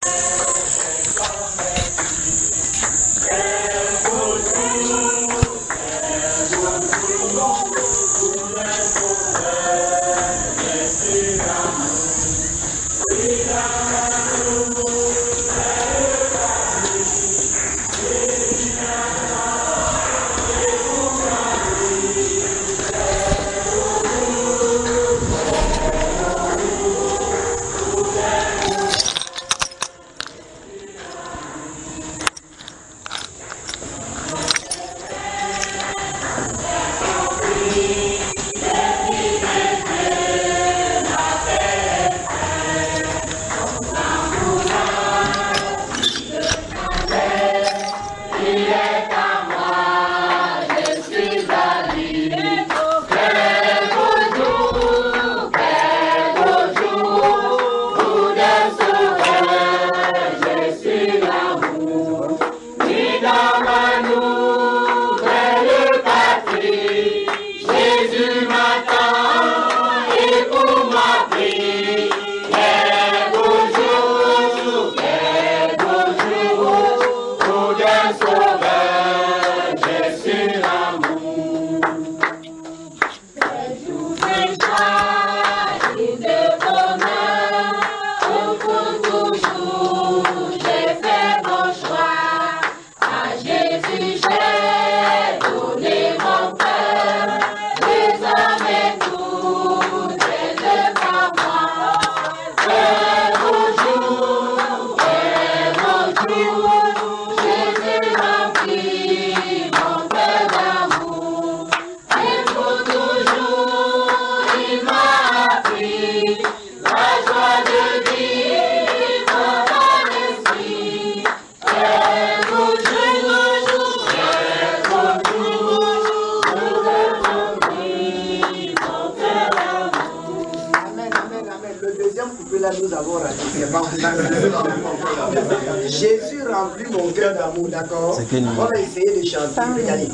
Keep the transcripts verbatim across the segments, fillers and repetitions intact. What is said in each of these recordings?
Jésus remplit mon cœur d'amour, d'accord? On va essayer de chanter. Regardez.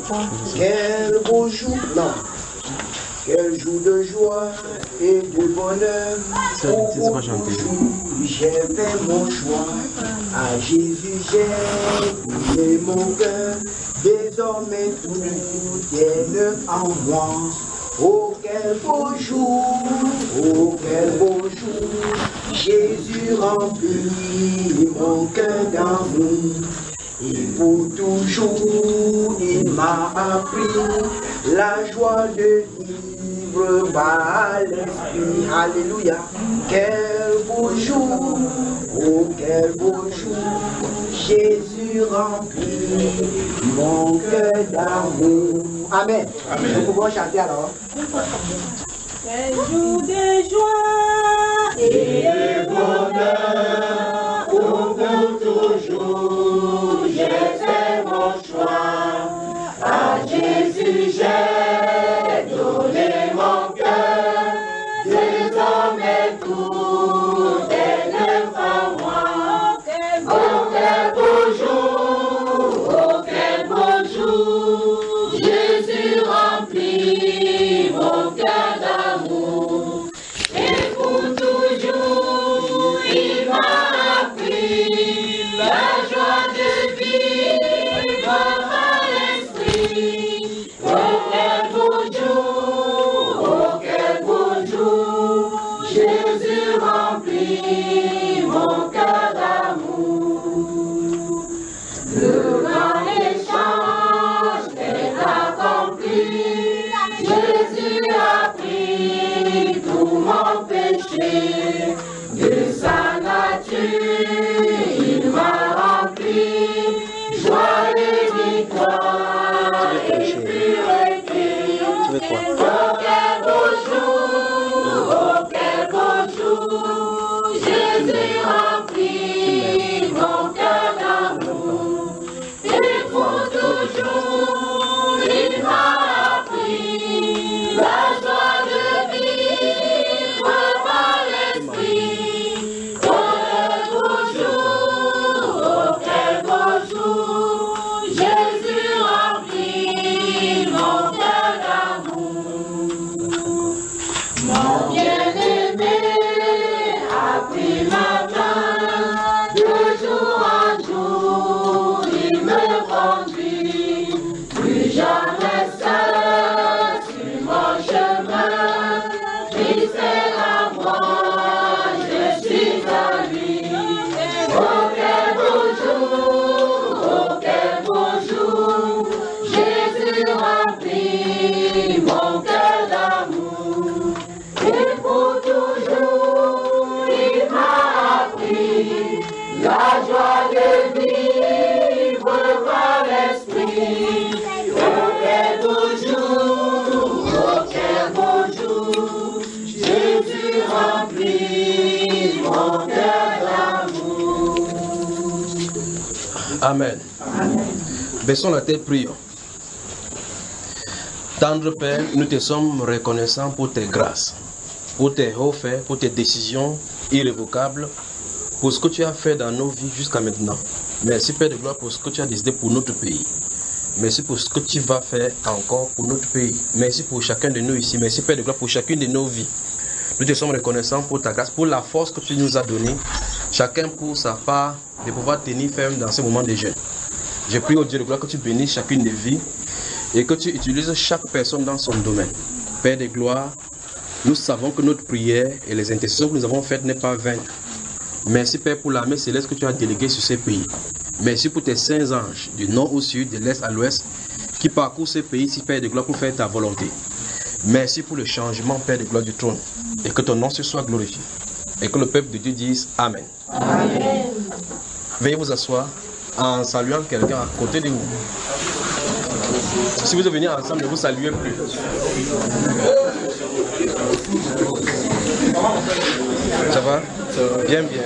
Quel beau jour, non. Quel jour de joie et de bonheur. J'ai fait mon choix. À Jésus j'ai donné mon cœur. Désormais tout est neuf en moi. Oh quel beau jour, oh quel beau jour, Jésus remplit mon cœur d'amour. Et pour toujours il m'a appris la joie de vivre par l'esprit. Alléluia. Quel beau jour, oh quel beau jour, Jésus remplit mon cœur d'amour. Amen. Amen. Nous pouvons chanter alors. Quel jour de joie et de bonheur, pour toujours j'ai fait mon choix. À Jésus j'ai donné mon cœur, désormais tout est neuf en moi. Oh quel beau jour, oh quel beau jour, Jésus remplit mon cœur d'amour. Et pour toujours il m'a appris la joie de vivre par l'esprit. Oh quel beau jour, oh quel beau jour, Jésus remplit mon cœur d'amour. Le grand échange est accompli, Jésus a pris tout mon péché, de sa nature il m'a rempli, joie et victoire et pureté. Oh quel beau jour, oh quel beau jour, Jésus remplit mon cœur d'amour. Et pour toujours il m'a appris la joie de vivre par l'esprit. Oh quel beau jour, La joie de vivre par l'esprit. Au quel beau jour, oh quel beau jour, Jésus remplit mon cœur d'amour. Amen. Amen. Baissons la tête, prions. Tendre Père, nous te sommes reconnaissants pour tes grâces, pour tes hauts faits, pour tes décisions irrévocables, pour ce que tu as fait dans nos vies jusqu'à maintenant. Merci Père de gloire pour ce que tu as décidé pour notre pays. Merci pour ce que tu vas faire encore pour notre pays. Merci pour chacun de nous ici. Merci Père de gloire pour chacune de nos vies. Nous te sommes reconnaissants pour ta grâce, pour la force que tu nous as donnée, chacun pour sa part de pouvoir tenir ferme dans ce moment de jeûne. Je prie au Dieu de gloire que tu bénisses chacune des vies et que tu utilises chaque personne dans son domaine. Père de gloire, nous savons que notre prière et les intercessions que nous avons faites n'est pas vaine. Merci Père pour l'armée céleste que tu as déléguée sur ces pays. Merci pour tes saints anges du nord au sud, de l'est à l'ouest qui parcourent ces pays, si Père de gloire, pour faire ta volonté. Merci pour le changement, Père de gloire du trône, et que ton nom se soit glorifié. Et que le peuple de Dieu dise Amen. Amen. Veuillez vous asseoir en saluant quelqu'un à côté de vous. Si vous venez ensemble, ne vous saluez plus. Ça va? Bien, bien.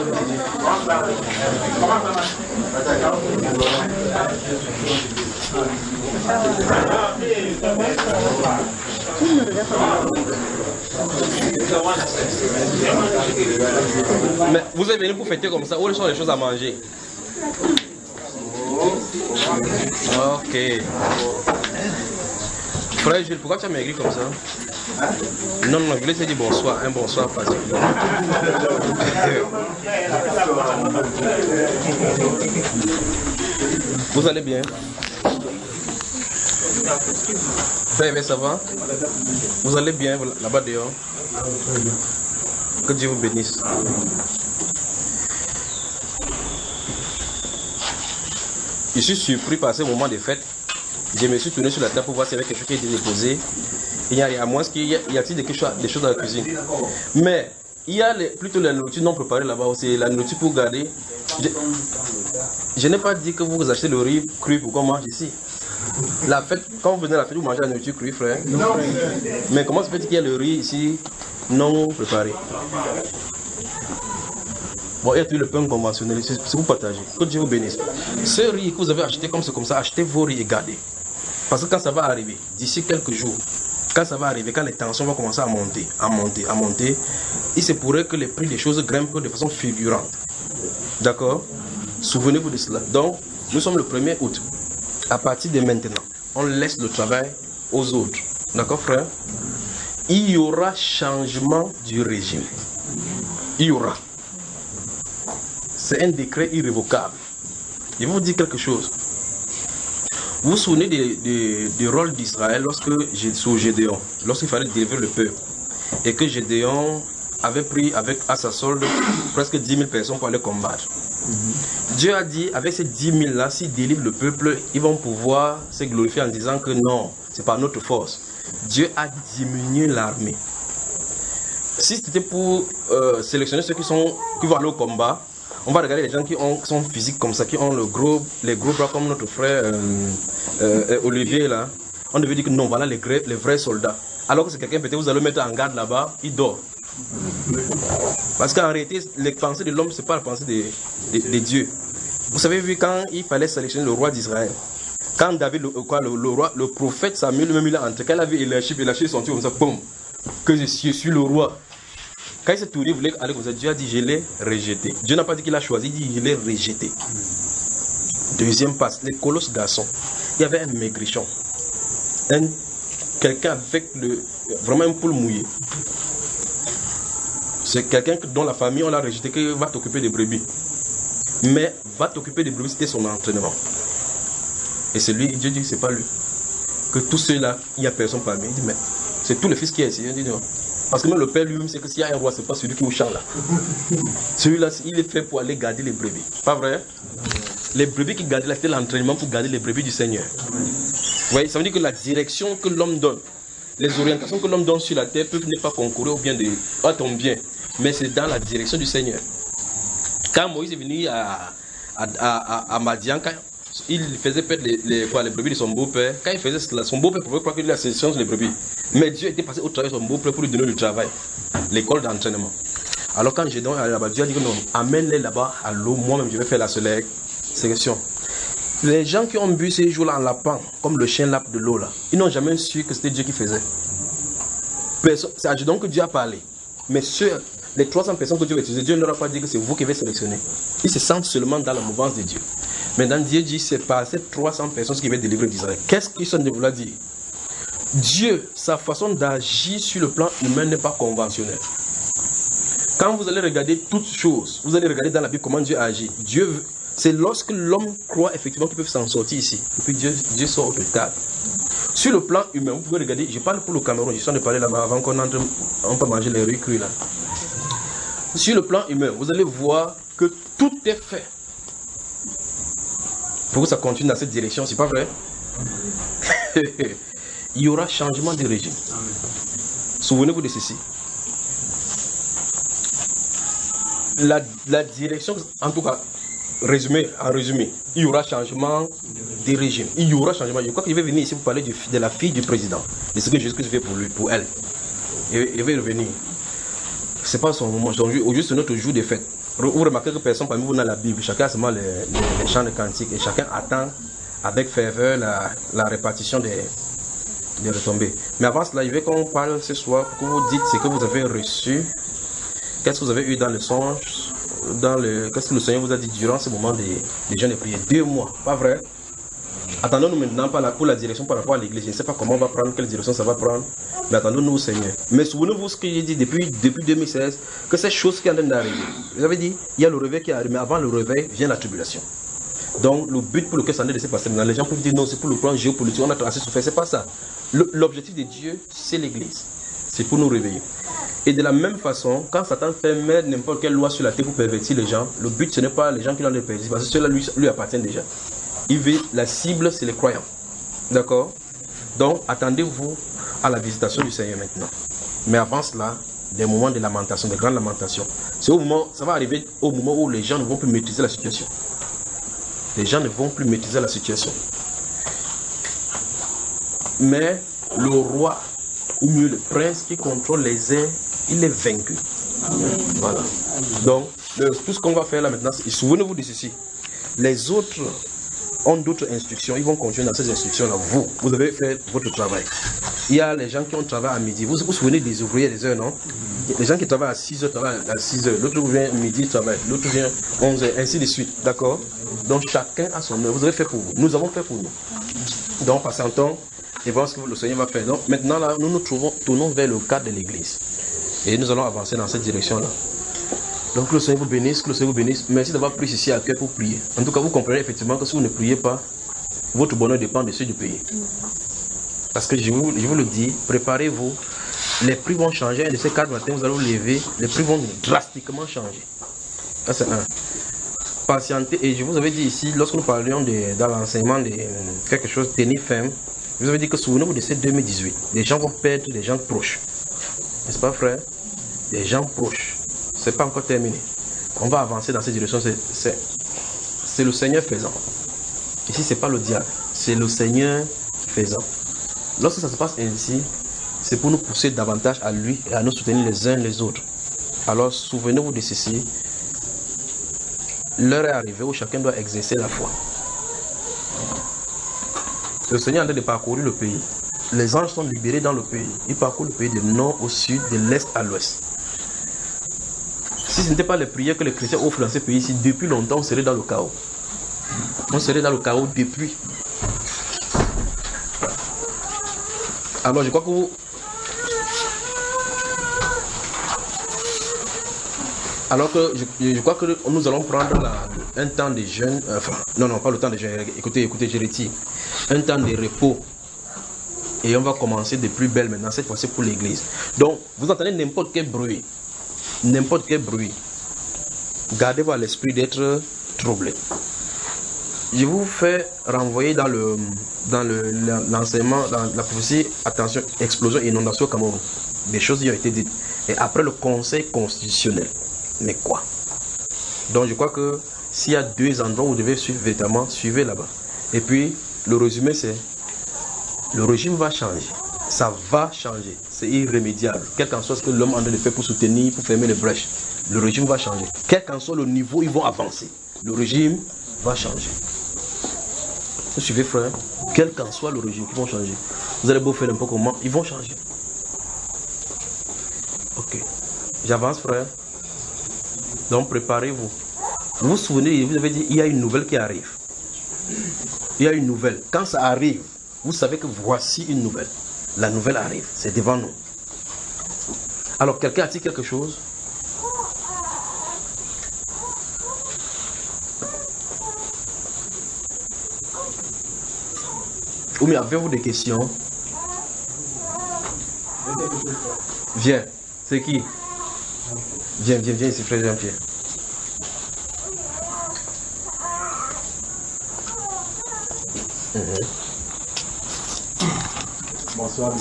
Mais vous êtes venu pour fêter comme ça, où sont les choses à manger? Ok. Frère Jules, pourquoi tu as maigri comme ça? Non, non, je voulais te dire bonsoir, un bonsoir particulier. Vous allez bien? Frère, ça va? Vous allez bien là-bas dehors? Que Dieu vous bénisse. Je suis surpris par ce moment de fête. Je me suis tourné sur la table pour voir s'il y avait quelque chose qui était déposé. Il y a, à moins qu'il y a-t-il des, des choses dans la cuisine. Mais il y a les, plutôt la nourriture non préparée là-bas aussi, la nourriture pour garder. Je, je n'ai pas dit que vous achetez le riz cru pour qu'on mange ici. La fête, quand vous venez à la fête, vous mangez la nourriture crue, frère. Non. Mais comment se fait-il qu'il y a le riz ici non préparé? Bon, il y a tout le pain conventionnel, c'est vous partagez. Que Dieu vous bénisse. Ce riz que vous avez acheté comme c'est comme ça, achetez vos riz et gardez. Parce que quand ça va arriver, d'ici quelques jours, quand ça va arriver, quand les tensions vont commencer à monter, à monter, à monter, il se pourrait que les prix des choses grimpent de façon fulgurante. D'accord? Souvenez-vous de cela. Donc, nous sommes le premier août. À partir de maintenant, on laisse le travail aux autres. D'accord, frère? Il y aura changement du régime. Il y aura. C'est un décret irrévocable. Je vais vous dire quelque chose. Vous vous souvenez du de, de, de rôle d'Israël lorsque sous Gédéon, lorsqu'il fallait délivrer le peuple, et que Gédéon avait pris avec à sa solde presque dix mille personnes pour aller combattre. Mm-hmm. Dieu a dit, avec ces dix mille là, s'ils délivrent le peuple, ils vont pouvoir se glorifier en disant que non, c'est pas notre force. Dieu a diminué l'armée. Si c'était pour euh, sélectionner ceux qui, sont, qui vont aller au combat, on va regarder les gens qui, ont, qui sont physiques comme ça, qui ont le gros, les gros bras comme notre frère euh, euh, Olivier là. On devait dire que non, voilà les, vrais, les vrais soldats. Alors que c'est quelqu'un, peut-être vous allez le mettre en garde là-bas, il dort. Parce qu'en réalité, les pensées de l'homme, ce n'est pas la pensée de, de, de Dieu. Vous avez vu quand il fallait sélectionner le roi d'Israël. Quand David, le, quoi, le, le, roi, le prophète Samuel, même il a entré, quand il avait Élisha, Élisha son comme ça, boum, que je suis, je suis le roi. Quand il s'est tourné, il voulait aller comme ça, Dieu a dit, je l'ai rejeté. Dieu n'a pas dit qu'il a choisi, il dit, je l'ai rejeté. Deuxième passe, les colosses garçons. Il y avait un maigrichon. Un, quelqu'un avec le, vraiment un poule mouillé. C'est quelqu'un dont la famille, on l'a rejeté, qui va t'occuper des brebis. Mais va t'occuper des brebis, c'était son entraînement. Et c'est lui, Dieu dit, c'est pas lui. Que tous ceux-là, il n'y a personne parmi. Il dit, mais c'est tout le fils qui est ici. Il dit, non. Parce que même le père lui-même, c'est que s'il y a un roi, c'est pas celui qui vous chante là. Celui-là, il est fait pour aller garder les brebis. Pas vrai? Les brebis qui gardaient là, c'était l'entraînement pour garder les brebis du Seigneur. Vous voyez, ça veut dire que la direction que l'homme donne, les orientations que l'homme donne sur la terre peuvent ne pas concourir au bien de, à ton bien, mais c'est dans la direction du Seigneur. Quand Moïse est venu à, à, à, à Madian, quand il faisait perdre les, les, quoi, les brebis de son beau-père, quand il faisait cela, son beau-père pouvait croire qu'il a sélection sur les brebis. Mais Dieu était passé au travail de son beau-père pour lui donner du travail, l'école d'entraînement. Alors quand Gédéon est là-bas, Dieu a dit que non, amène-les là-bas à l'eau, moi-même je vais faire la sélection. Les gens qui ont bu ces jours-là en lapin, comme le chien lappe de l'eau là, ils n'ont jamais su que c'était Dieu qui faisait. C'est à Gédéon que Dieu a parlé. Mais ceux, les trois cents personnes que Dieu va utiliser, Dieu ne leur a pas dit que c'est vous qui avez sélectionné. Ils se sentent seulement dans la mouvance de Dieu. Maintenant, Dieu dit c'est par ces trois cents personnes qui vont délivrer d'Israël. Qu'est-ce qu'ils sont de vouloir dire? Dieu, sa façon d'agir sur le plan humain n'est pas conventionnelle. Quand vous allez regarder toutes choses, vous allez regarder dans la Bible comment Dieu agit. Dieu, c'est lorsque l'homme croit effectivement qu'il peut s'en sortir ici. Et puis Dieu, Dieu sort au cadre. Sur le plan humain, vous pouvez regarder, je parle pour le Cameroun, je suis en train de parler là-bas avant qu'on entre, on peut manger les riz crus là. Sur le plan humain, vous allez voir que tout est fait pour que ça continue dans cette direction, c'est pas vrai? Il y aura changement de régime. Souvenez-vous de ceci. La, la direction, en tout cas, résumé, en résumé, il y aura changement de régime. Il y aura changement. Je crois qu'il va venir ici pour parler du, de la fille du président. Et ce que Jésus-Christ fait pour lui, pour elle. Il, il va revenir. C'est pas son moment. Aujourd'hui, c'est notre jour de fête. Vous remarquez que personne parmi vous dans la Bible. Chacun a seulement les, les, les chants de cantiques. Et chacun attend avec ferveur la, la répartition des, des retombées. Mais avant cela, il veut qu'on parle ce soir pour que vous dites ce que vous avez reçu. Qu'est-ce que vous avez eu dans le songe, dans le, qu'est-ce que le Seigneur vous a dit durant ce moment des, des jeûnes et prières? Deux mois, pas vrai? Attendons-nous maintenant pour la, pour la direction par rapport à l'église. Je ne sais pas comment on va prendre, quelle direction ça va prendre, mais attendons-nous au Seigneur. Mais souvenez-vous ce que j'ai dit depuis, depuis deux mille seize, que ces choses qui sont en train d'arriver. Vous avez dit, il y a le réveil qui arrive, mais avant le réveil vient la tribulation. Donc le but pour lequel ça ne s'est passé maintenant, les gens peuvent dire non, c'est pour le plan géopolitique, on a assez souffert, c'est pas ça. Le, l'objectif de Dieu, c'est l'église. C'est pour nous réveiller. Et de la même façon, quand Satan fait mettre n'importe quelle loi sur la terre pour pervertir les gens, le but ce n'est pas les gens qui l'ont perdu, parce que cela lui, lui appartient déjà. Il veut, la cible, c'est les croyants. D'accord? Donc, attendez-vous à la visitation du Seigneur maintenant. Mais avant cela, des moments de lamentation, de grandes lamentations. C'est au moment, ça va arriver au moment où les gens ne vont plus maîtriser la situation. Les gens ne vont plus maîtriser la situation. Mais le roi, ou mieux le prince qui contrôle les airs, il est vaincu. Voilà. Donc, le, tout ce qu'on va faire là maintenant, c'est, souvenez-vous de ceci. Les autres ont d'autres instructions, ils vont continuer dans ces instructions-là. Vous, vous avez fait votre travail. Il y a les gens qui ont travaillé à midi. Vous vous souvenez des ouvriers des heures, non? Les gens qui travaillent à six heures travaillent à six heures. L'autre vient midi, travaille. L'autre vient onze heures, ainsi de suite. D'accord? Donc, chacun a son heure. Vous avez fait pour vous. Nous avons fait pour nous. Donc, passons et voir ce que le Seigneur va faire. Donc, maintenant, là, nous nous trouvons, tournons vers le cadre de l'église. Et nous allons avancer dans cette direction-là. Donc, que le Seigneur vous bénisse, que le Seigneur vous bénisse. Merci d'avoir pris ici à cœur pour prier. En tout cas, vous comprenez effectivement que si vous ne priez pas, votre bonheur dépend de ceux du pays. Parce que je vous, je vous le dis, préparez-vous. Les prix vont changer. Un de ces quatre matins, vous allez vous lever. Les prix vont drastiquement changer. Ça, c'est un. Patientez. Et je vous avais dit ici, lorsque nous parlions de, dans l'enseignement de quelque chose, tenir ferme, je vous avais dit que souvenez-vous de ces deux mille dix-huit. Les gens vont perdre des gens proches. N'est-ce pas, frère? Des gens proches. Ce n'est pas encore terminé. On va avancer dans cette direction. C'est, c'est, c'est le Seigneur faisant. Ici, ce n'est pas le diable. C'est le Seigneur faisant. Lorsque ça se passe ainsi, c'est pour nous pousser davantage à lui et à nous soutenir les uns les autres. Alors, souvenez-vous de ceci. L'heure est arrivée où chacun doit exercer la foi. Le Seigneur est en train de parcourir le pays. Les anges sont libérés dans le pays. Ils parcourent le pays du nord au sud, de l'est à l'ouest. Si ce n'était pas les prières que les chrétiens offrent dans ce pays-ci, depuis longtemps, on serait dans le chaos. On serait dans le chaos depuis. Alors, je crois que vous... Alors que je, je crois que nous allons prendre la, un temps de jeûne, euh, enfin, non, non, pas le temps de jeûne, écoutez, écoutez, je retire. Un temps de repos. Et on va commencer de plus belle maintenant, cette fois-ci pour l'église. Donc, vous entendez n'importe quel bruit. N'importe quel bruit. Gardez-vous à l'esprit d'être troublé. Je vous fais renvoyer dans le dans le, l'enseignement, dans la prophétie, attention, explosion et inondation au Cameroun. Des choses qui ont été dites. Et après le conseil constitutionnel. Mais quoi? Donc je crois que s'il y a deux endroits où vous devez suivre véritablement, suivez là-bas. Et puis, le résumé c'est, le régime va changer. Ça va changer. C'est irrémédiable. Quel qu'en soit ce que l'homme est en train de faire pour soutenir, pour fermer les brèches, le régime va changer. Quel qu'en soit le niveau, ils vont avancer. Le régime va changer. Vous suivez, frère? Quel qu'en soit le régime, ils vont changer. Vous allez beau faire un peu comment, ils vont changer. Ok. J'avance, frère. Donc, préparez-vous. Vous vous souvenez, vous avez dit, il y a une nouvelle qui arrive. Il y a une nouvelle. Quand ça arrive, vous savez que voici une nouvelle. La nouvelle arrive. C'est devant nous. Alors, quelqu'un a-t-il quelque chose? Ou bien avez-vous des questions? Viens. C'est qui? Viens, viens, viens ici, frère Jean-Pierre. Mm-hmm. Bonsoir.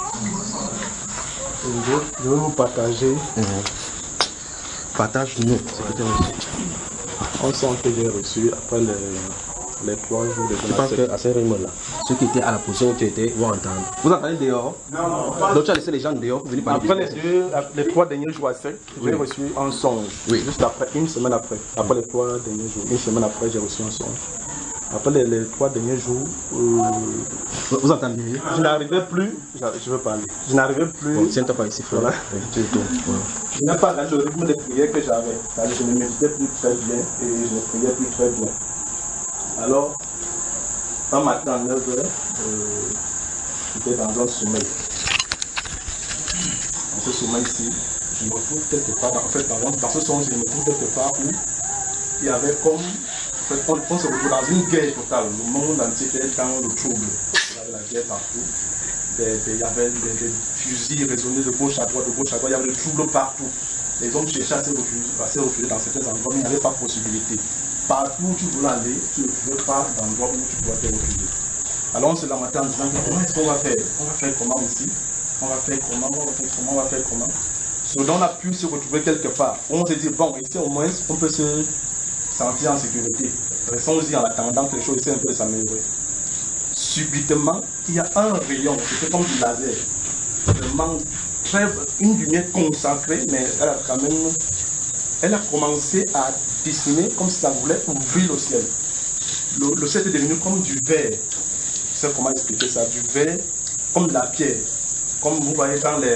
Je, je vais vous partager. Mm-hmm. Partage-nous ce que tu as reçu. Un son que j'ai reçu après les, les trois jours de Je pense qu'à ce rythme-là, ceux qui étaient à la position où tu étais vont entendre. Vous entendez dehors? Non, non. Donc tu as laissé les gens dehors pour venir parler. Après les, deux, les trois derniers jours à sec, j'ai Oui. reçu un songe. Oui. Juste après, une semaine après. Après les trois derniers jours. Une semaine après, j'ai reçu un songe. Après les, les trois derniers jours, euh, Vous entendez? je n'arrivais plus, je, je veux parler, je n'arrivais plus, Bon, tiens-toi pas ici, frère. Voilà. Oui, tu es tout. Voilà. je n'ai pas le rythme de prière que j'avais. C'est-à-dire, je ne méditais plus très bien et je ne priais plus très bien. Alors, un matin à neuf heures, euh, j'étais dans un sommeil. Dans ce sommeil-ci, je me retrouve quelque part, dans, en fait, dans, dans ce sommeil, je me retrouve quelque part où il y avait comme, en fait, on, on se retrouve dans une guerre totale. Le monde entier était dans le trouble. Il y avait la guerre partout. Des, des, il y avait des, des fusils résonnés de gauche à droite, de gauche à droite. Il y avait le trouble partout. Les hommes cherchaient à se refugier, à se refugier dans certains endroits, mais il n'y avait pas possibilité. Partout où tu voulais aller, tu ne trouvais pas d'endroit où tu dois te refugier. Alors on se lamentait en disant, comment est-ce qu'on va faire? On va faire comment ici? On va faire comment? On va faire comment? On va faire comment? Ce dont on a pu se retrouver quelque part. On s'est dit, bon, ici au moins, on peut se sentir en sécurité. Restons-y en attendant que les choses essaient un peu de s'améliorer. Subitement, il y a un rayon, c'était comme du laser. Vraiment, très, une lumière concentrée, mais elle a quand même, elle a commencé à dessiner comme si ça voulait ouvrir le ciel. Le, le ciel est devenu comme du verre. Je sais comment expliquer ça, du verre, comme de la pierre. Comme vous voyez dans les,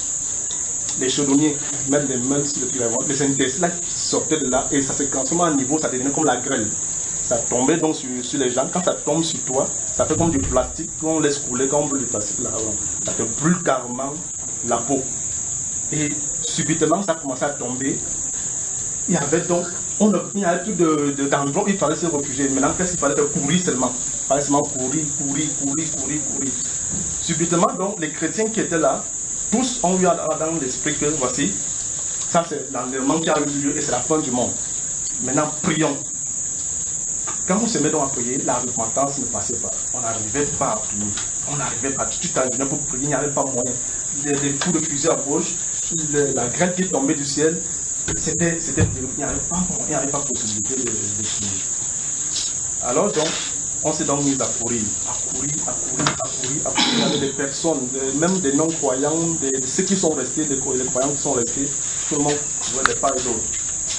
les chaudronniers, mettre les mains sur le clairvoyant, les intestins là qui sortaient de là, et ça se transformait à niveau, ça devenait comme la grêle. Ça tombait donc sur, sur les gens. Quand ça tombe sur toi, ça fait comme du plastique qu'on laisse couler, quand on brûle du plastique là, ça te brûle carrément la peau. Et subitement, ça commençait à tomber. Il y avait donc, on a, il y avait plus de, de, d'endroits où il fallait se réfugier. Maintenant, qu'est-ce qu'il fallait faire? Courir seulement. Il fallait seulement courir, courir, courir, courir, courir. Subitement, donc, les chrétiens qui étaient là, tous ont eu dans l'esprit que voici, ça c'est l'enlèvement qui a eu lieu et c'est la fin du monde. Maintenant, prions. Quand on se met donc à prier, la repentance ne passait pas. On n'arrivait pas à prier. On n'arrivait pas. Tu t'engageais pour prier, il n'y avait pas moyen. Les, les coups de fusil à gauche, le, la grêle qui tombait du ciel, c'était, c'était, il n'y avait pas, il n'y avait pas possibilité de, de prier. Alors donc, on s'est donc mis à courir, à courir, à courir, à courir, à courir avec des personnes, de, même des non-croyants, de, de ceux qui sont restés, des, des croyants qui sont restés, tout le monde courait de part et d'autre.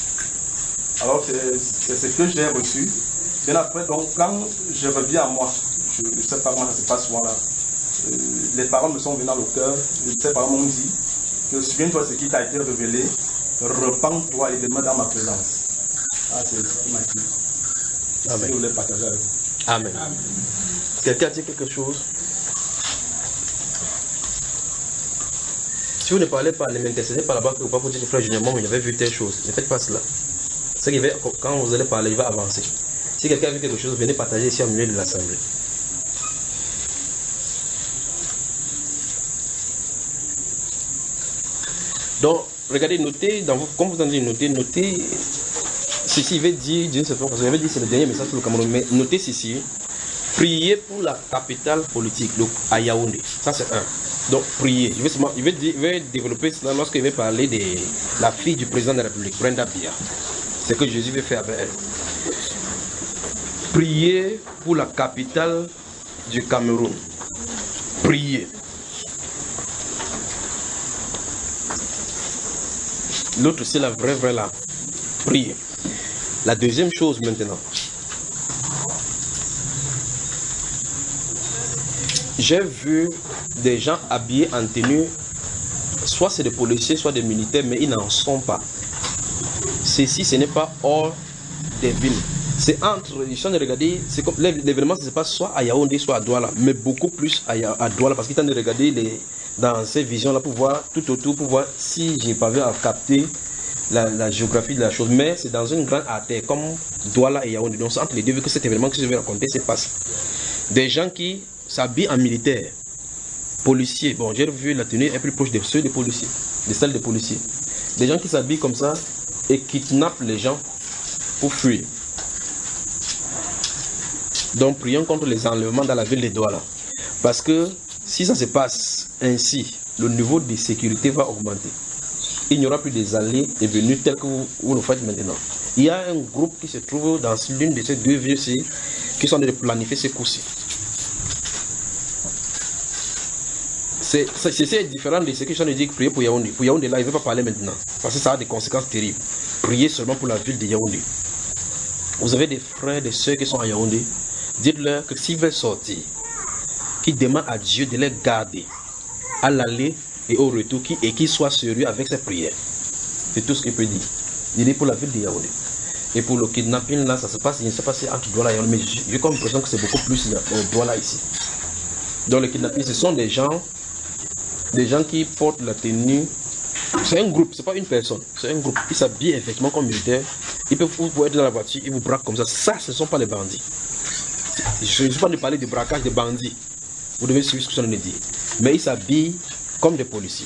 Alors c'est, c'est ce que j'ai reçu. Bien après, donc, quand je reviens à moi, je ne sais pas comment ça se passe souvent là, euh, les paroles me sont venues dans le cœur, ces paroles m'ont dit que souviens-toi de ce qui t'a été révélé, repens-toi et demeure dans ma présence. Ah, c'est ce qu'il m'a dit. Amen. Je voulais partager avec vous. Amen. Amen. Quelqu'un a dit quelque chose? Si vous ne parlez pas, ne m'intercédez pas là-bas, que vous ne pouvez pas dire, frère, généralement, il avait vu telle chose. Ne faites pas cela. C'est qu'il va, quand vous allez parler, il va avancer. Si quelqu'un a vu quelque chose, venez partager ici au milieu de l'assemblée. Donc, regardez, notez, dans vos, comme vous en dites, notez, notez, ceci veut dire, d'une certaine façon, j'avais dit c'est le dernier message pour le Cameroun, mais notez ceci, priez pour la capitale politique, donc à Yaoundé, ça c'est un. Donc, priez. Je vais, je vais, je vais développer cela lorsqu'il va parler de la fille du président de la République, Brenda Biya. ce que Jésus veut faire avec elle. Priez pour la capitale du Cameroun. Priez. L'autre, c'est la vraie, vraie là. Priez. La deuxième chose maintenant. J'ai vu des gens habillés en tenue, soit c'est des policiers, soit des militaires, mais ils n'en sont pas. Ceci, ce n'est pas hors des villes. C'est entre, je suis en train de regarder, c'est comme l'événement se passe soit à Yaoundé, soit à Douala, mais beaucoup plus à, à Douala, parce qu'il est en train de regarder les, dans ces visions-là pour voir tout autour, pour voir si j'ai pas vu à capter la, la géographie de la chose. Mais c'est dans une grande artère, comme Douala et Yaoundé. Donc c'est entre les deux, vu que cet événement que je vais raconter se passe. Des gens qui s'habillent en militaire, policiers. Bon, j'ai vu la tenue est plus proche de ceux des policiers, de celles des policiers. Des gens qui s'habillent comme ça et kidnappent les gens pour fuir. Donc, prions contre les enlèvements dans la ville de Douala. Parce que si ça se passe ainsi, le niveau de sécurité va augmenter. Il n'y aura plus des allées et venues telles que vous, vous le faites maintenant. Il y a un groupe qui se trouve dans l'une de ces deux villes-ci qui sont en train de planifier ces coups-ci. C'est différent de ce que je viens de dire, prier pour Yaoundé. Pour Yaoundé, là, il ne veut pas parler maintenant. Parce que ça a des conséquences terribles. Priez seulement pour la ville de Yaoundé. Vous avez des frères, des soeurs qui sont à Yaoundé. Dites-leur que s'ils veulent sortir, qu'ils demandent à Dieu de les garder à l'aller et au retour, et qu'ils soient sérieux avec ses prières. C'est tout ce qu'il peut dire. Il est pour la ville de Yaoundé. Et pour le kidnapping, là, ça se passe, je ne sais pas si entre Douala et Yaoundé, mais j'ai comme l'impression que c'est beaucoup plus au Douala ici. Donc le kidnapping, ce sont des gens, des gens qui portent la tenue. C'est un groupe, c'est pas une personne, c'est un groupe. Ils s'habillent effectivement comme militaires. Ils peuvent vous pouvez être dans la voiture, ils vous braquent comme ça. Ça, ce ne sont pas les bandits. Je ne suis pas de parler de braquage de bandits. Vous devez suivre ce que je viens de dire. Mais ils s'habillent comme des policiers.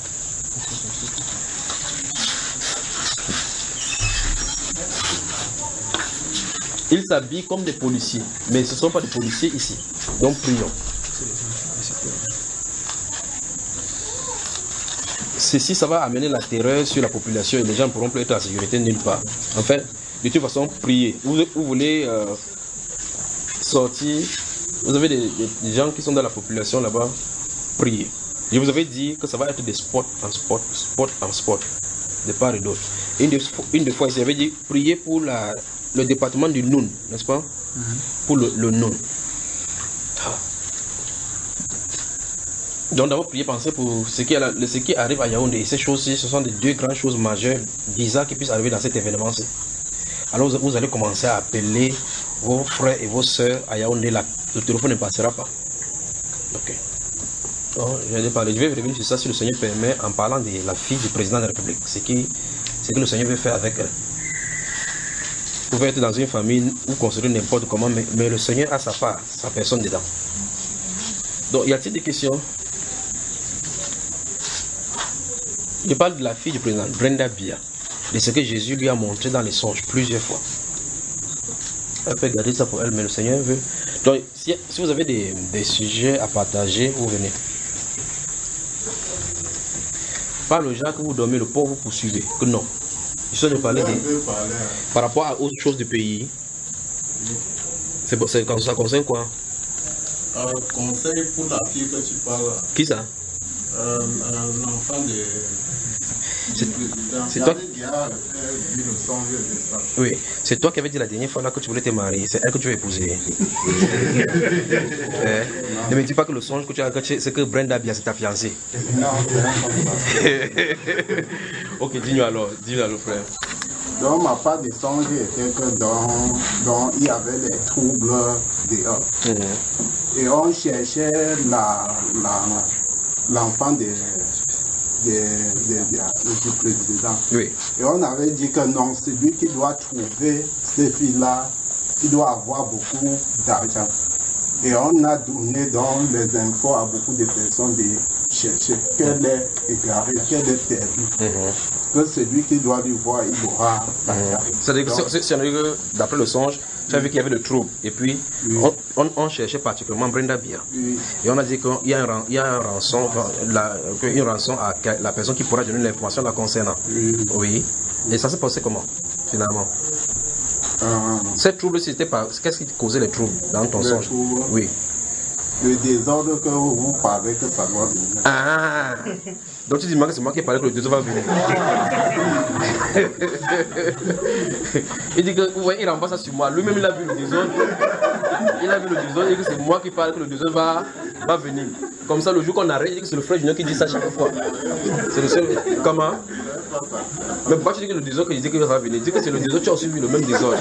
Ils s'habillent comme des policiers. Mais ce ne sont pas des policiers ici. Donc prions. Ceci, ça va amener la terreur sur la population et les gens ne pourront plus être en sécurité nulle part. En fait, de toute façon, priez. Vous, vous voulez euh, sortir, vous avez des, des, des gens qui sont dans la population là-bas, priez. Je vous avais dit que ça va être des spots en spot, spot en spot, de part et d'autre. Une des une de fois, j'avais dit, priez pour la, le département du Noun, n'est-ce pas? Mm-hmm. Pour le, le Noun. Donc d'abord prier, penser pour ce qui, la, ce qui arrive à Yaoundé. Et ces choses-ci, ce sont des deux grandes choses majeures, bizarres qui puissent arriver dans cet événement-ci. Alors vous, vous allez commencer à appeler vos frères et vos soeurs à Yaoundé. Là, le téléphone ne passera pas. Ok. Donc, je vais parler. Je vais revenir sur ça si le Seigneur permet, en parlant de la fille du président de la République. Ce, qui, ce que le Seigneur veut faire avec elle. Vous pouvez être dans une famille ou construire n'importe comment, mais, mais le Seigneur a sa part, sa personne dedans. Donc, y a-t-il des questions? Je parle de la fille du président, Brenda Bia, de ce que Jésus lui a montré dans les songes plusieurs fois. Elle peut garder ça pour elle, mais le Seigneur veut. Donc, si, si vous avez des, des sujets à partager, vous venez. Pas le genre que vous dormez, le pauvre vous poursuivez. Que non. Je suis de parler de, par rapport à autre chose du pays. C'est bon, ça concerne quoi? Euh, conseil pour la fille que tu parles. Qui ça? Euh, un enfant de. C'est toi. Oui, c'est toi qui avais dit la dernière fois là que tu voulais te marier. C'est elle que tu veux épouser. euh, ne me dis pas que le songe que tu as, c'est que Brenda Bia c'est ta fiancée. Non, c'est pas. Ok, dis-nous alors, dis-nous alors, frère. Donc, ma part de songe était que dans, dans, il y avait des troubles dehors. Mm-hmm. Et on cherchait la, la, l'enfant de. De, de, de, du président. Oui. Et on avait dit que non, c'est lui qui doit trouver ces filles-là, qui doit avoir beaucoup d'argent. Et on a donné dans les infos à beaucoup de personnes de chercher qu'elle est égarée, qu'elle est perdue. Mm-hmm. Que c'est lui qui doit lui voir, il aura l'argent. C'est-à-dire que d'après le songe, tu as vu qu'il y avait le trouble. Et puis, oui. on, on, on cherchait particulièrement Brenda Bia. Oui. Et on a dit qu'il y a un, il y a un rançon, la, une rançon à la personne qui pourra donner l'information la concernant. Oui. Oui. Et ça s'est passé comment? finalement. Euh, Ces troubles, c'était pas. Qu'est-ce qui causait les troubles dans ton Les songe? troubles. Oui. Le désordre que vous parlez, que ça doit venir. Ah! Donc tu dis que c'est moi qui parlais que le désordre va venir. Il dit que, vous voyez, il renvoie ça sur moi. Lui-même, il a vu le désordre. Il a vu le désordre et que c'est moi qui parle que le désordre va, va venir. Comme ça, le jour qu'on arrête, il dit que c'est le frère Junior qui dit ça chaque fois. C'est le seul. Comment? Mais pourquoi tu dis que le désordre, il dit qu'il va venir? Il dit que c'est le désordre, tu as aussi vu le même désordre.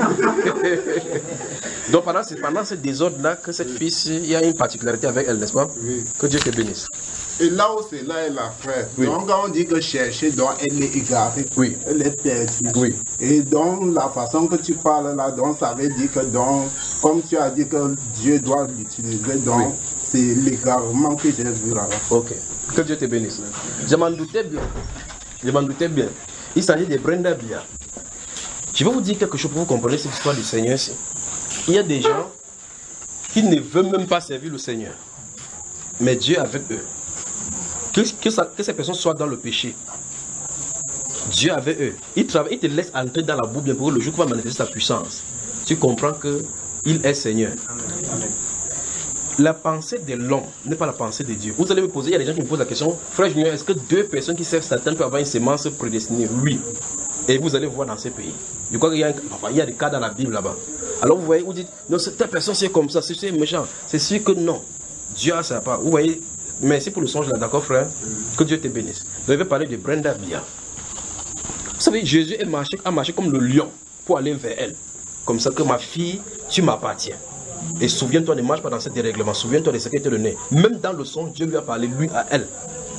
Donc pendant, pendant ce désordre-là, que cette fille, il y a une particularité avec elle, n'est-ce pas? Oui. Que Dieu te bénisse. Et là où c'est là, elle a frère. Oui. Donc quand on dit que chercher, donc elle est égarée. Oui. Elle est perdue. Oui. Et donc la façon que tu parles là, donc ça veut dire que donc, comme tu as dit que Dieu doit l'utiliser, donc Oui. c'est l'égarement que j'ai vu là-bas. Ok. Que Dieu te bénisse. Je m'en doutais bien. Je m'en doutais bien. Il s'agit de Brenda Bia. Je vais vous dire quelque chose pour vous comprendre cette histoire du Seigneur ici. Il y a des gens qui ne veulent même pas servir le Seigneur. Mais Dieu est avec eux. Que, que, ça, que ces personnes soient dans le péché. Dieu est avec eux. Il, travaille, il te laisse entrer dans la boue bien pour le jour qu'il va manifester sa puissance. Tu comprends qu'il est Seigneur. La pensée de l'homme n'est pas la pensée de Dieu. Vous allez me poser, il y a des gens qui me posent la question, frère Junior, est-ce que deux personnes qui servent Satan peuvent avoir une sémence prédestinée? Oui. Et vous allez voir dans ces pays. Je crois qu'il y a, un, enfin, il y a des cas dans la Bible là-bas. Alors vous voyez, vous dites, non, cette personne c'est comme ça, c'est méchant. C'est sûr que non. Dieu a sa part. Vous voyez, merci pour le songe là, d'accord frère? Que Dieu te bénisse. Je vais parler de Brenda Bia. Vous savez, Jésus est marché, a marché comme le lion pour aller vers elle. Comme ça que ma fille, tu m'appartiens. Et souviens-toi, ne marche pas dans ce dérèglement. Souviens-toi de ce qui te donné. Même dans le songe, Dieu lui a parlé, lui, à elle.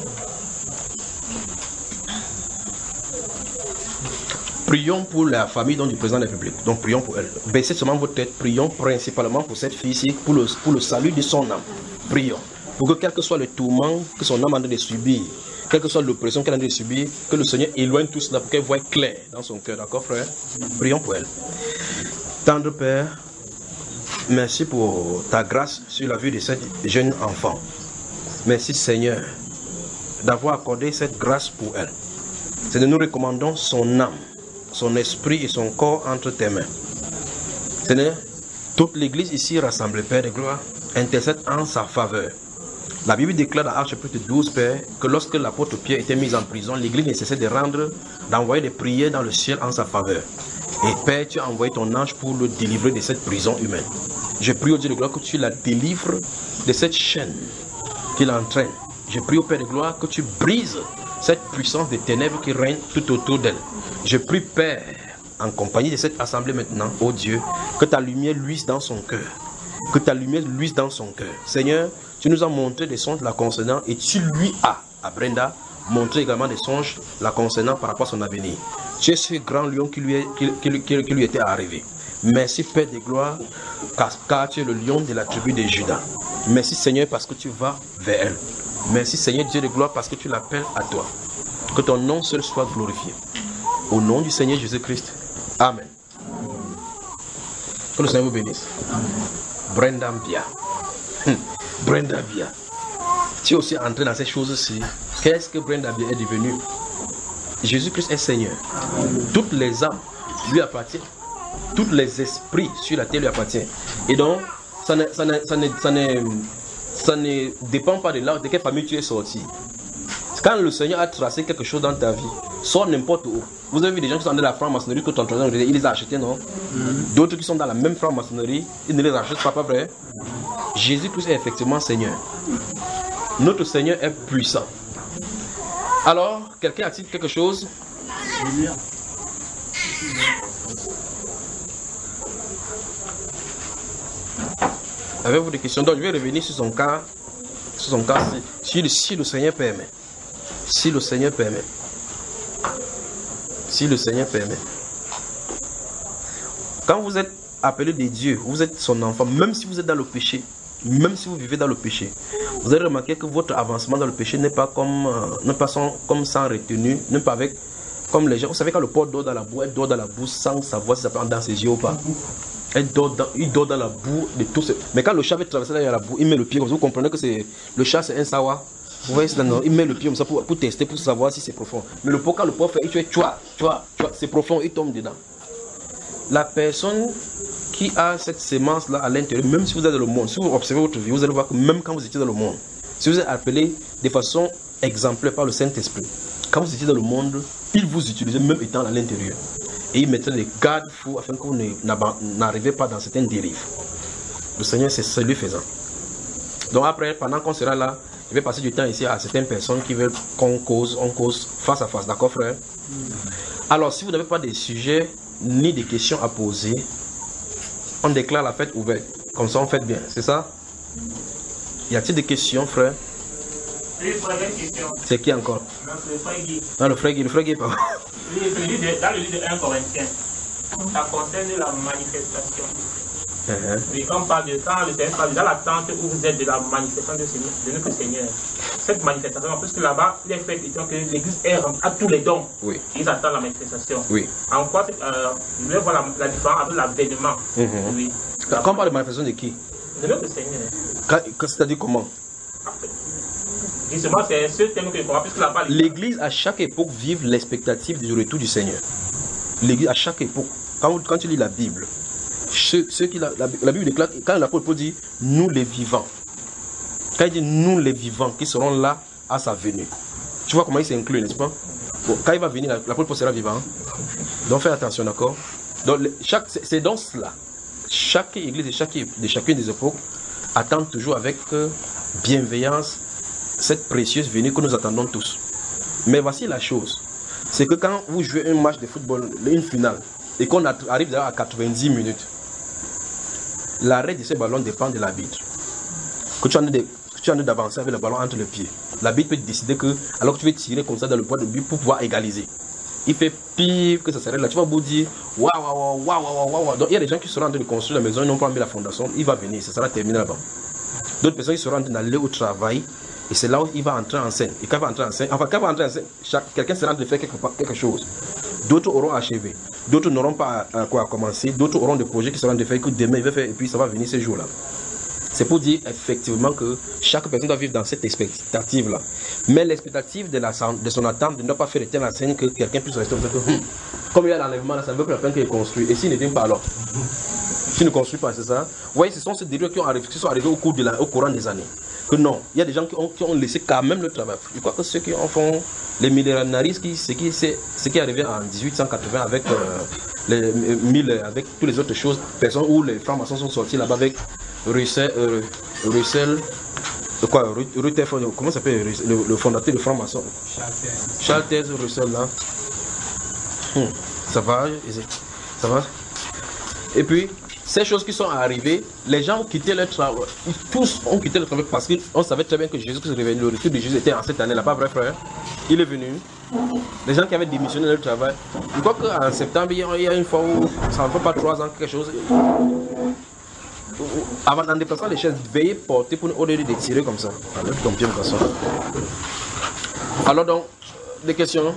Prions pour la famille donc, du président de la République. Donc prions pour elle. Baissez seulement votre tête. Prions principalement pour cette fille-ci, pour le, pour le salut de son âme. Prions. Pour que quel que soit le tourment que son âme est en train de subir, quelle que soit l'oppression qu'elle est en train de subir, que le Seigneur éloigne tout cela pour qu'elle voie clair dans son cœur. D'accord, frère? Prions pour elle. Tendre Père, merci pour ta grâce sur la vie de cette jeune enfant. Merci Seigneur d'avoir accordé cette grâce pour elle. Seigneur, nous recommandons son âme, son esprit et son corps entre tes mains. Seigneur, toute l'église ici rassemblée, Père de gloire, intercède en sa faveur. La Bible déclare dans Actes chapitre douze, Père, que lorsque l'apôtre Pierre était mis en prison, l'église ne cessait de rendre, d'envoyer des prières dans le ciel en sa faveur. Et Père, tu as envoyé ton ange pour le délivrer de cette prison humaine. Je prie au Dieu de gloire que tu la délivres de cette chaîne qui l'entraîne. Je prie au Père de gloire que tu brises cette puissance des ténèbres qui règne tout autour d'elle. Je prie, Père, en compagnie de cette assemblée maintenant, ô Dieu, que ta lumière luise dans son cœur. Que ta lumière luise dans son cœur. Seigneur, tu nous as montré des songes la concernant et tu lui as, à Brenda, montré également des songes la concernant par rapport à son avenir. Tu es ce grand lion qui lui, est, qui, qui, qui, qui lui était arrivé. Merci Père de gloire, car, car tu es le lion de la tribu de Judas. Merci Seigneur parce que tu vas vers elle. Merci Seigneur Dieu de gloire parce que tu l'appelles à toi. Que ton nom seul soit glorifié. Au nom du Seigneur Jésus-Christ. Amen. Que le Seigneur vous bénisse. Brenda Bia. Brenda Bia. Tu es aussi entré dans ces choses-ci. Qu'est-ce que Brenda Bia est devenue? Jésus-Christ est Seigneur. Toutes les âmes lui appartiennent. Tous les esprits sur la terre lui appartiennent. Et donc, ça ne, ça ne, ça ne, ça ne, ça ne dépend pas de là, de quelle famille tu es sorti. Quand le Seigneur a tracé quelque chose dans ta vie, sort n'importe où. Vous avez vu des gens qui sont dans la franc-maçonnerie que ton trésor, il les a achetés, non? Mm-hmm. D'autres qui sont dans la même franc-maçonnerie, ils ne les achètent pas, pas vrai? Jésus-Christ est effectivement Seigneur. Notre Seigneur est puissant. Alors, quelqu'un a-t-il quelque chose? Avez-vous des questions? Donc, je vais revenir sur son cas, sur son cas, si, si, si le Seigneur permet. Si le Seigneur permet. Si le Seigneur permet. Quand vous êtes appelé de Dieu, vous êtes son enfant, même si vous êtes dans le péché, même si vous vivez dans le péché, vous allez remarquer que votre avancement dans le péché n'est pas comme, euh, n'est pas sans, comme sans retenue, n'est pas avec, comme les gens. Vous savez, quand le porc dort dans la boue, elle dort dans la boue sans savoir si ça peut entrer dans ses yeux ou pas. Elle dort dans, il dort dans la boue de tout ce... Mais quand le chat veut traverser là, il y a la boue, il met le pied comme ça. Vous comprenez que c'est, le chat c'est un sawa. Vous voyez cela, non? Il met le pied comme ça pour, pour tester, pour savoir si c'est profond. Mais le pot, quand le pot fait, il fait, tu vois, tu vois, tu vois, c'est profond, il tombe dedans. La personne qui a cette sémence-là à l'intérieur, même si vous êtes dans le monde, si vous observez votre vie, vous allez voir que même quand vous étiez dans le monde, si vous êtes appelé de façon exemplaire par le Saint-Esprit, quand vous étiez dans le monde, il vous utilisait même étant à l'intérieur. Et il mettait des garde-fous afin que vous n'arrivez pas dans certaines dérives. Le Seigneur, c'est celui faisant. Donc après, pendant qu'on sera là, je vais passer du temps ici à certaines personnes qui veulent qu'on cause, on cause face à face. D'accord, frère? Alors, si vous n'avez pas de sujets ni des questions à poser, on déclare la fête ouverte. Comme ça, on fait bien. C'est ça? Y a-t-il des questions, frère? Oui, frère, une question. C'est qui encore? Non, c'est le frère Guy. Non, le frère Guy, le frère Guy, pardon. Oui, dans le livre de un Corinthiens, ça concerne la manifestation. Uh-huh. Oui, quand on parle de quand le Seigneur parle dans l'attente où vous êtes de la manifestation de, Seigneur, de notre Seigneur. Cette manifestation, parce que là-bas, il est fait question que l'Église a tous les dons. Oui. Ils attendent la manifestation. Oui. En quoi, euh, je vais voir la, la différence avec l'avènement. Uh-huh. Oui. Quand on parle de manifestation de qui? De notre Seigneur. C'est-à-dire comment? Justement, c'est ce thème que je comprends, puisque là-bas... L'Église, à chaque époque, vive l'expectative du retour du Seigneur. L'Église, à chaque époque, quand, quand tu lis la Bible, ceux, ceux qui, la, la, la Bible déclare, quand l'apôtre Paul dit « nous les vivants », quand il dit « nous les vivants » qui seront là à sa venue, tu vois comment il s'inclut, n'est-ce pas? Bon, quand il va venir, l'apôtre Paul sera vivant. Donc fais attention, d'accord? Donc c'est dans cela. Chaque église et chaque, de chacune des époques attend toujours avec euh, bienveillance cette précieuse venue que nous attendons tous. Mais voici la chose, c'est que quand vous jouez un match de football, une finale, et qu'on arrive à quatre-vingt-dix minutes, l'arrêt de ce ballon dépend de l'arbitre. Que tu en as d'avancer avec le ballon entre les pieds. L'arbitre peut décider que, alors que tu veux tirer comme ça dans le poids de but pour pouvoir égaliser. Il fait pire que ça s'arrête là. Tu vas vous dire, waouh, waouh, waouh, waouh, waouh. Donc il y a des gens qui seront en train de construire la maison, ils n'ont pas mis la fondation, il va venir, ça sera terminé là-bas. D'autres personnes qui seront en train d'aller au travail, et c'est là où il va entrer en scène. Et quand il va entrer en scène, enfin, quand il va entrer en scène, quelqu'un sera en train de faire quelque, quelque chose. D'autres auront achevé, d'autres n'auront pas à, à quoi commencer, d'autres auront des projets qui seront en train de faire que demain il va faire, et puis ça va venir ce jour-là. C'est pour dire effectivement que chaque personne doit vivre dans cette expectative-là. Mais l'expectative de, de son attente ne doit pas faire éteindre la scène que quelqu'un puisse rester comme ça. Que, hum, comme il y a l'enlèvement, ça ne veut plus la peine qu'il construise. Et s'il ne vient pas alors, s'il ne construit pas, c'est ça. Vous voyez, ce sont ces dérives qui, qui sont arrivés au, cours de la, au courant des années. Que non, il y a des gens qui ont, qui ont laissé quand même le travail. Je crois que ceux qui en font les millénaristes, ce qui, c'est, ce qui est arrivé en dix-huit cent quatre-vingts avec euh, les mille, avec toutes les autres choses, personnes où les francs-maçons sont sortis là-bas avec Russell, euh, Russell, de quoi, Rutherford, comment s'appelle le, le fondateur de francs-maçons? Charles Taze Russell là. Hum, ça va, ça va. Et puis, ces choses qui sont arrivées, les gens ont quitté leur travail, tous ont quitté leur travail parce qu'on savait très bien que Jésus se réveillait, le retour de Jésus était en cette année-là, pas vrai frère? Il est venu. Les gens qui avaient démissionné de leur travail, je crois qu'en septembre, il y a une fois où ça ne fait pas trois ans, quelque chose. Avant d'en déplacer les chaises, veillez porter pour au lieu de tirer comme ça. Avec ton pied comme ça. Alors donc, des questions?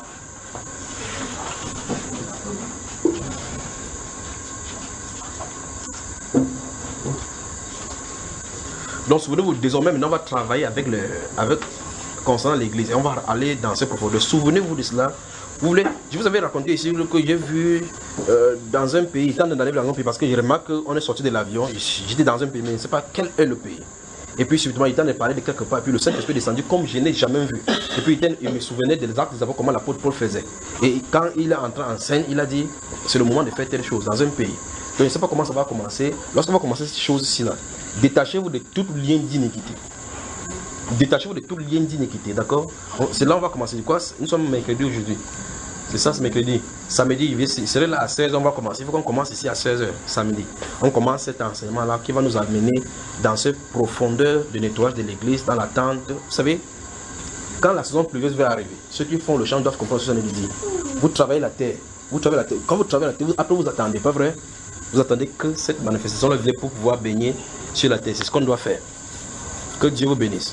Donc souvenez-vous, désormais maintenant on va travailler avec le, avec concernant l'église et on va aller dans ces profondeurs. Souvenez-vous de cela. Vous voulez, je vous avais raconté ici que j'ai vu euh, dans un pays, tant d'aller dans un pays parce que je remarque qu'on est sorti de l'avion, j'étais dans un pays, mais je ne sais pas quel est le pays. Et puis subitement, il t'en a parlé de quelque part, et puis le Saint-Esprit est descendu comme je n'ai jamais vu. Et puis il, il me souvenait des actes des apôtres, comment l'apôtre Paul faisait. Et quand il est entré en scène, il a dit, c'est le moment de faire telle chose dans un pays. Donc je ne sais pas comment ça va commencer. Lorsqu'on va commencer cette chose-ci là, détachez-vous de tout lien d'iniquité. Détachez-vous de tout lien d'iniquité, d'accord? C'est là où on va commencer. Quoi? Nous sommes mercredi aujourd'hui. C'est ça, c'est mercredi. Samedi, il serait là à seize heures, on va commencer. Il faut qu'on commence ici à seize heures, samedi. On commence cet enseignement-là qui va nous amener dans cette profondeur de nettoyage de l'église, dans l'attente. Vous savez, quand la saison pluvieuse va arriver, ceux qui font le champ doivent comprendre ce que je dis. Vous travaillez la terre. Vous travaillez la terre. Quand vous travaillez la terre, vous, après vous attendez, pas vrai? Vous attendez que cette manifestation-là vienne pour pouvoir baigner sur la terre. C'est ce qu'on doit faire. Que Dieu vous bénisse.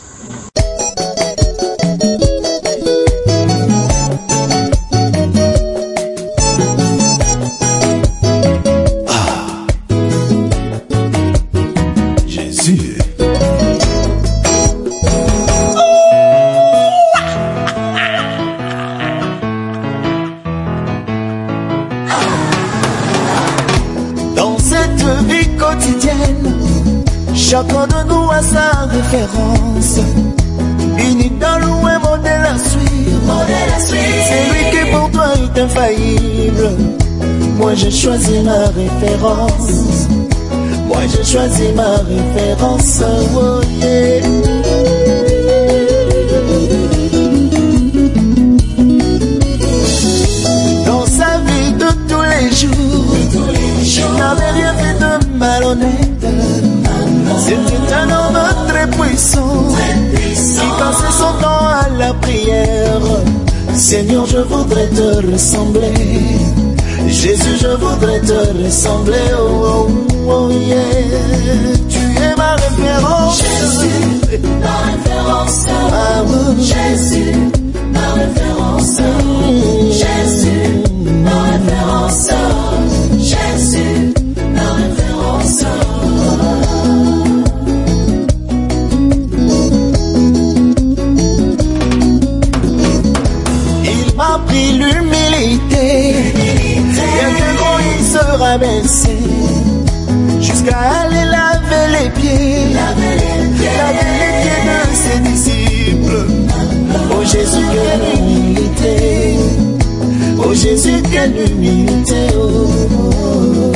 Chacun de nous a sa référence, une idole ou un modèle à suivre. C'est lui qui pour toi est infaillible. Moi j'ai choisi ma référence. Moi j'ai choisi ma référence. Oh yeah. Dans sa vie de tous les jours, il n'avait rien fait de malhonnête. C'était un homme très puissant, qui passait son temps à la prière. Seigneur, je voudrais te ressembler. Jésus, je voudrais te ressembler. Oh, oh, oh yeah. Tu es ma référence. Jésus, ma référence. Ah, oh. Jésus, ma référence. Jésus, ma référence. Jésus, ma référence. Il m'a pris l'humilité. Bien que gros il se rabaissait, jusqu'à aller laver les pieds, laver les pieds, laver les pieds de ses disciples. Oh Jésus, quelle humilité. Oh Jésus, quelle humilité. Oh, oh,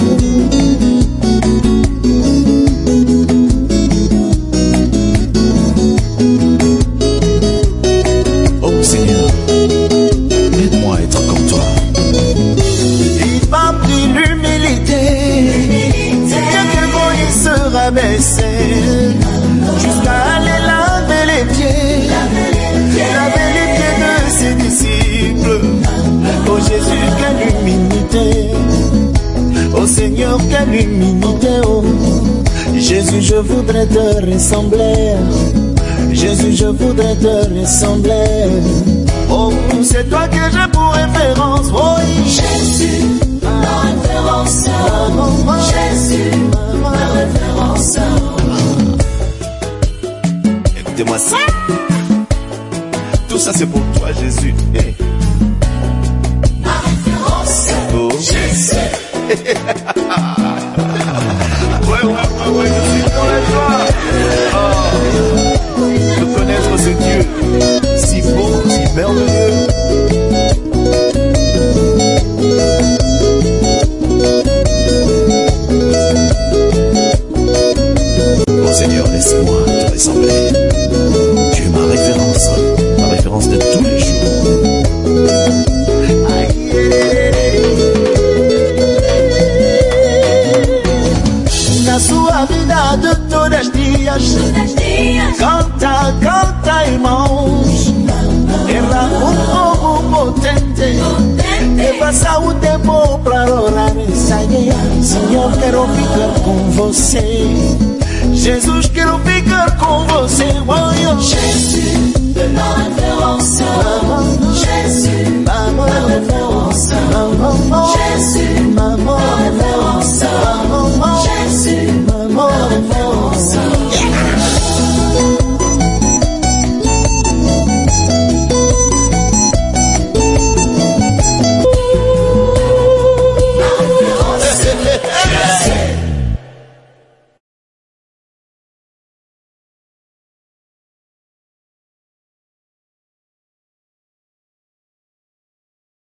oh. Oh Seigneur, aide-moi à être comme toi. Il m'a pris l'humilité, bien que bon il se rabaissait, jusqu'à aller laver les pieds, laver les pieds de ses disciples. Oh Jésus, quelle humilité. Oh Seigneur, quelle humilité. Oh Jésus, je voudrais te ressembler. Jésus, je voudrais te ressembler. Oh, c'est toi que j'ai pour référence. Oh, Jésus, ma référence. Jésus, ma référence. Écoutez-moi ça. Tout ça c'est pour toi, Jésus. Hey. Ma référence. Oh, Jésus. Ouais, ouais, ouais, ouais, je suis dans la joie. Oh, de connaître ce Dieu si beau, si merveilleux. Oh Seigneur, laisse-moi te ressembler. Tu es ma référence, ma référence de tous les jours. Na sua vida de todos os dias, canta, canta, irmãos. Era um povo potente, e passa o tempo para orar e sair. Senhor, quero ficar com você. Jesus, quero ficar com você. Oh, Jésus, ma référence. Jésus, ma référence. Jésus, ma référence.